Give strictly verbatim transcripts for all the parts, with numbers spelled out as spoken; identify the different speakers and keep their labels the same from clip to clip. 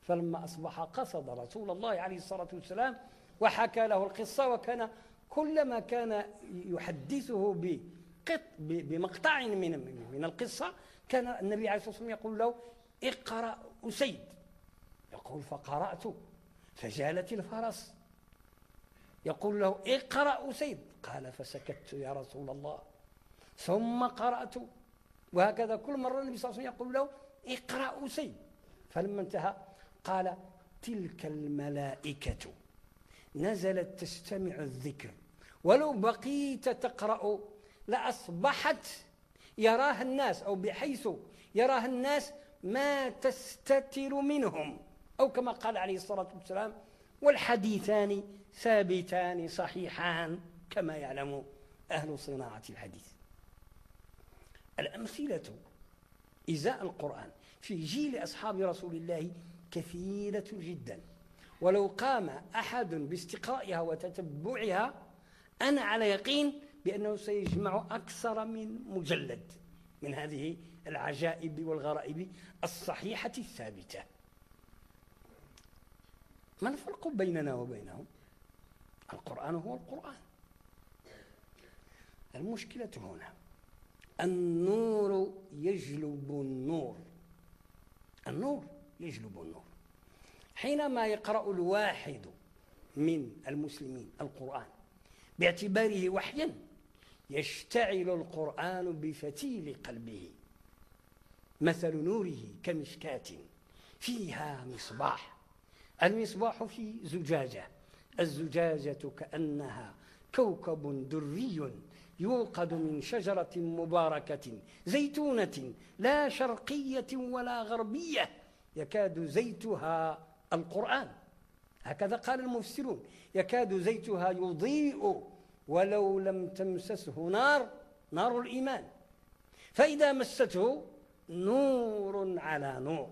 Speaker 1: فلما أصبح قصد رسول الله عليه الصلاة والسلام وحكى له القصة، وكان كلما كان يحدثه بمقطع من من القصة كان النبي عليه الصلاة والسلام يقول له اقرأ أسيد، يقول فقرأت فجالت الفرس، يقول له اقرأ أسيد، قال فسكت يا رسول الله، ثم قرأت، وهكذا كل مرة النبي صلى الله عليه وسلم يقول له اقرأ أسيد. فلما انتهى قال تلك الملائكة نزلت تستمع الذكر، ولو بقيت تقرأ لأصبحت يراها الناس، أو بحيث يراها الناس ما تستتر منهم، أو كما قال عليه الصلاة والسلام والحديثان ثابتان صحيحان كما يعلم أهل صناعة الحديث. الأمثلة إزاء القرآن في جيل أصحاب رسول الله كثيرة جدا، ولو قام أحد باستقرائها وتتبعها أنا على يقين بأنه سيجمع أكثر من مجلد من هذه العجائب والغرائب الصحيحة الثابتة. ما الفرق بيننا وبينهم؟ القرآن هو القرآن. المشكلة هنا النور يجلب النور، النور يجلب النور. حينما يقرأ الواحد من المسلمين القرآن باعتباره وحيا يشتعل القرآن بفتيل قلبه، مثل نوره كمشكاة فيها مصباح، المصباح في زجاجة، الزجاجة كأنها كوكب دري يوقد من شجرة مباركة زيتونة لا شرقية ولا غربية يكاد زيتها القرآن، هكذا قال المفسرون، يكاد زيتها يضيء ولو لم تمسسه نار، نار الإيمان، فإذا مسته نور على نور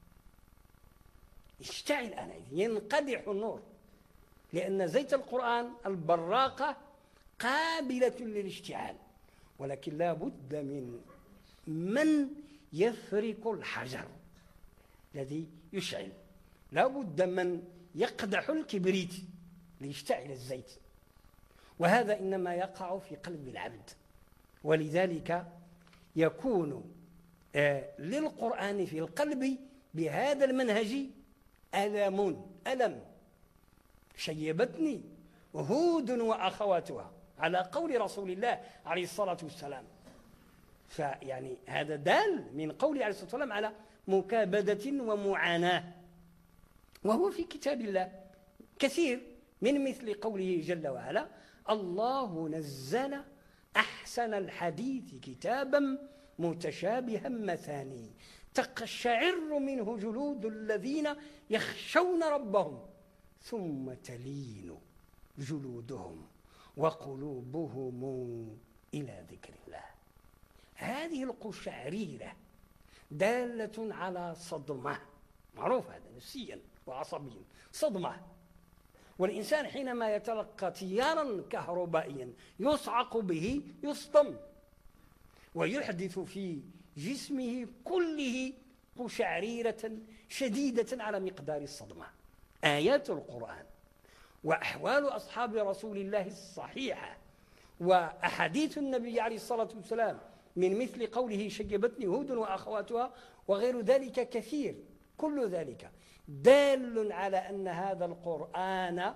Speaker 1: اشتعل آنئذ، ينقدح النور، لأن زيت القرآن البراقة قابلة للاشتعال، ولكن لا بد من من يفرك الحجر الذي يشعل، لا بد من يقدح الكبريت ليشتعل الزيت، وهذا إنما يقع في قلب العبد. ولذلك يكون للقرآن في القلب بهذا المنهج ألم ألم شيبتني هود وأخواتها على قول رسول الله عليه الصلاة والسلام. فيعني هذا دال من قول عليه الصلاة والسلام على مكابدة ومعاناة، وهو في كتاب الله كثير، من مثل قوله جل وعلا الله نزل أحسن الحديث كتابا متشابها مثاني تقشعر منه جلود الذين يخشون ربهم ثم تلين جلودهم وقلوبهم إلى ذكر الله. هذه القشعريرة دالة على صدمة، معروف هذا نفسيا وعصبيا، صدمة، والإنسان حينما يتلقى تيارا كهربائيا يصعق به يصدم ويحدث في جسمه كله قشعريرة شديدة على مقدار الصدمة. آيات القرآن وأحوال أصحاب رسول الله الصحيحة وأحاديث النبي عليه الصلاة والسلام من مثل قوله شيبتني هود وأخواتها وغير ذلك كثير، كل ذلك دال على أن هذا القرآن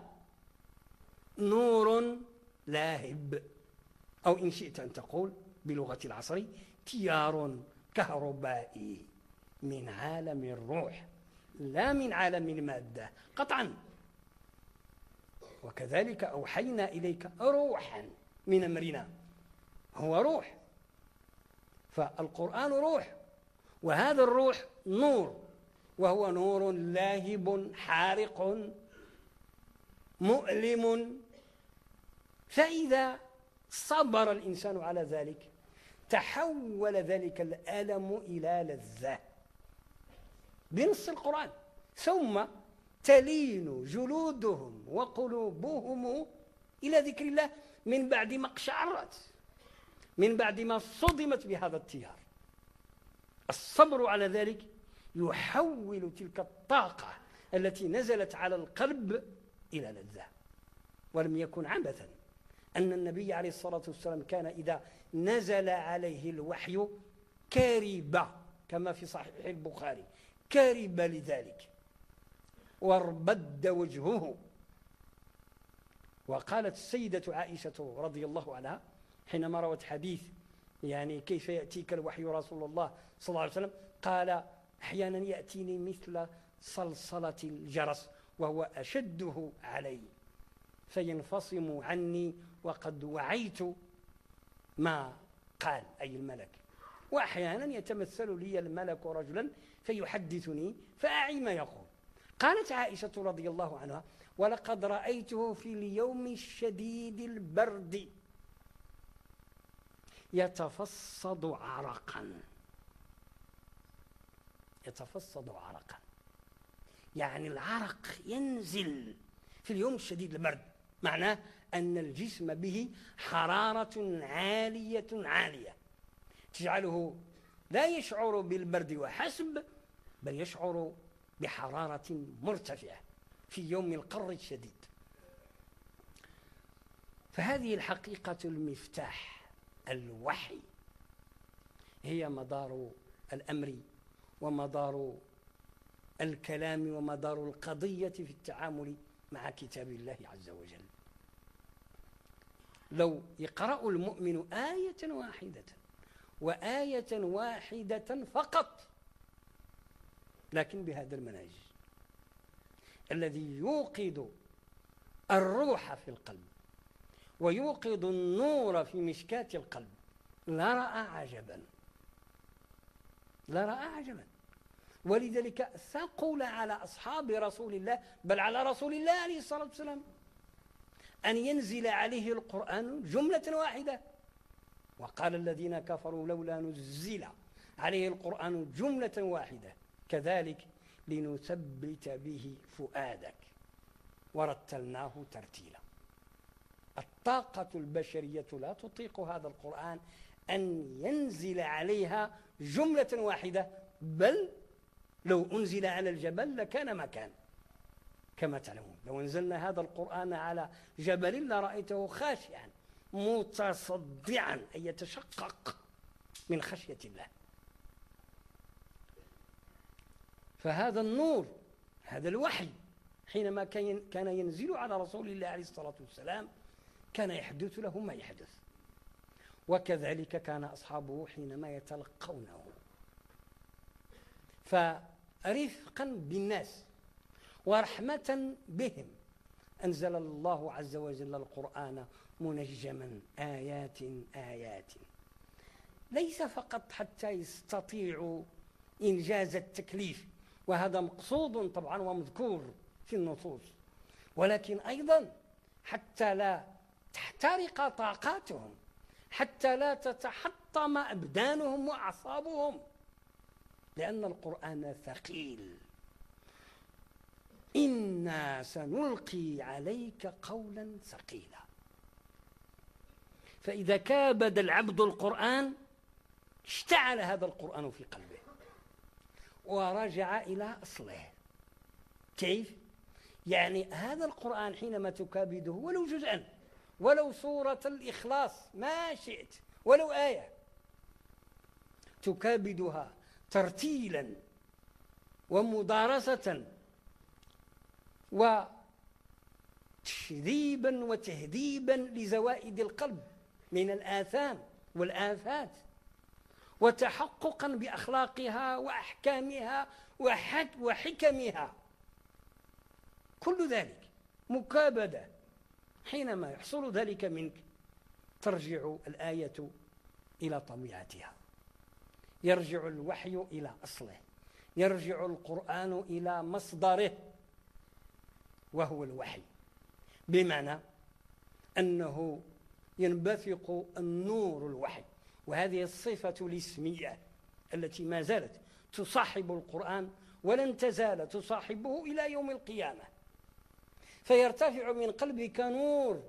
Speaker 1: نور لاهب، أو إن شئت أن تقول بلغة العصر تيار كهربائي من عالم الروح لا من عالم المادة قطعا. وكذلك أوحينا إليك روحا من أمرنا، هو روح، فالقرآن روح، وهذا الروح نور، وهو نور لاهب حارق مؤلم، فإذا صبر الإنسان على ذلك تحول ذلك الألم إلى لذة بنص القرآن. ثم تلين جلودهم وقلوبهم إلى ذكر الله من بعد ما اقشعرت، من بعد ما صدمت بهذا التيار. الصبر على ذلك يحول تلك الطاقة التي نزلت على القلب إلى لذة، ولم يكن عبثا أن النبي عليه الصلاة والسلام كان إذا نزل عليه الوحي كارب، كما في صحيح البخاري، كارب لذلك واربد وجهه. وقالت السيدة عائشة رضي الله عنها حينما روت حديث يعني كيف يأتيك الوحي رسول الله صلى الله عليه وسلم، قال أحيانا يأتيني مثل صلصلة الجرس وهو أشده علي فينفصم عني وقد وعيت ما قال، أي الملك. وأحيانا يتمثل لي الملك رجلا فيحدثني فأعي ما يقول. قالت عائشة رضي الله عنها ولقد رأيته في اليوم الشديد البرد يتفصد عرقا، يتفصد عرقا يعني العرق ينزل في اليوم الشديد البرد، معناه أن الجسم به حرارة عالية عالية تجعله لا يشعر بالبرد وحسب، بل يشعر بحرارة مرتفعة في يوم القر الشديد. فهذه الحقيقة المفتاح، الوحي، هي مدار الأمر ومدار الكلام ومدار القضية في التعامل مع كتاب الله عز وجل. لو يقرأ المؤمن آية واحدة وآية واحدة فقط لكن بهذا المنهج الذي يوقظ الروح في القلب ويوقظ النور في مشكاة القلب، لرأى عجبا، لرأى عجبا. ولذلك ثقل على أصحاب رسول الله، بل على رسول الله عليه الصلاة والسلام، أن ينزل عليه القرآن جملة واحدة. وقال الذين كفروا لولا نزل عليه القرآن جملة واحدة كذلك لنثبت به فؤادك ورتلناه ترتيلا. الطاقة البشرية لا تطيق هذا القرآن أن ينزل عليها جملة واحدة، بل لو أنزل على الجبل لكان مكان. كما تعلمون لو أنزلنا هذا القرآن على جبل لرأيته خاشعا متصدعا أي يتشقق من خشية الله. فهذا النور، هذا الوحي حينما كان ينزل على رسول الله عليه الصلاة والسلام كان يحدث له ما يحدث، وكذلك كان أصحابه حينما يتلقونه. فرفقا بالناس ورحمة بهم أنزل الله عز وجل القرآن منجما آيات آيات، ليس فقط حتى يستطيعوا إنجاز التكليف، وهذا مقصود طبعا ومذكور في النصوص، ولكن أيضا حتى لا تحترق طاقاتهم، حتى لا تتحطم أبدانهم وأعصابهم، لأن القرآن ثقيل. إنا سنلقي عليك قولا ثقيلا. فإذا كابد العبد القرآن اشتعل هذا القرآن في قلبه ورجع إلى أصله. كيف؟ يعني هذا القرآن حينما تكابده ولو جزءا، ولو سورة الإخلاص ما شئت، ولو آية تكابدها ترتيلا ومدارسة وتشذيبا وتهذيبا لزوائد القلب من الآثام والآفات، وتحققا بأخلاقها وأحكامها وحكمها، كل ذلك مكابدة. حينما يحصل ذلك منك ترجع الآية إلى طبيعتها، يرجع الوحي إلى أصله، يرجع القرآن إلى مصدره وهو الوحي، بمعنى أنه ينبثق النور الوحي، وهذه الصفة الاسمية التي ما زالت تصاحب القرآن ولن تزال تصاحبه إلى يوم القيامة. فيرتفع من قلبك نور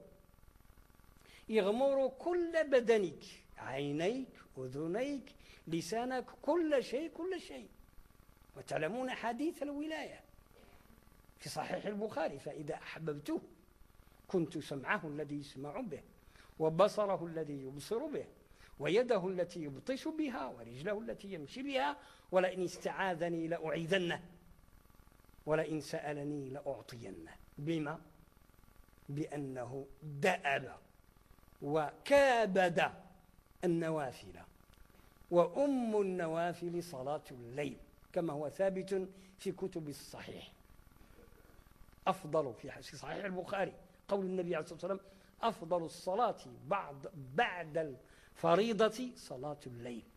Speaker 1: يغمر كل بدنك، عينيك، أذنيك، لسانك، كل شيء كل شيء. وتعلمون حديث الولاية في صحيح البخاري: فإذا أحببته كنت سمعه الذي يسمع به، وبصره الذي يبصر به، ويده التي يبطش بها، ورجله التي يمشي بها، ولئن استعاذني لأعيذنه، ولئن سألني لأعطينه. بما؟ بأنه دأب وكابد النوافل، وأم النوافل صلاة الليل، كما هو ثابت في كتب الصحيح. أفضل في صحيح البخاري قول النبي عليه الصلاة والسلام: أفضل الصلاة بعد بعد الفريضة صلاة الليل.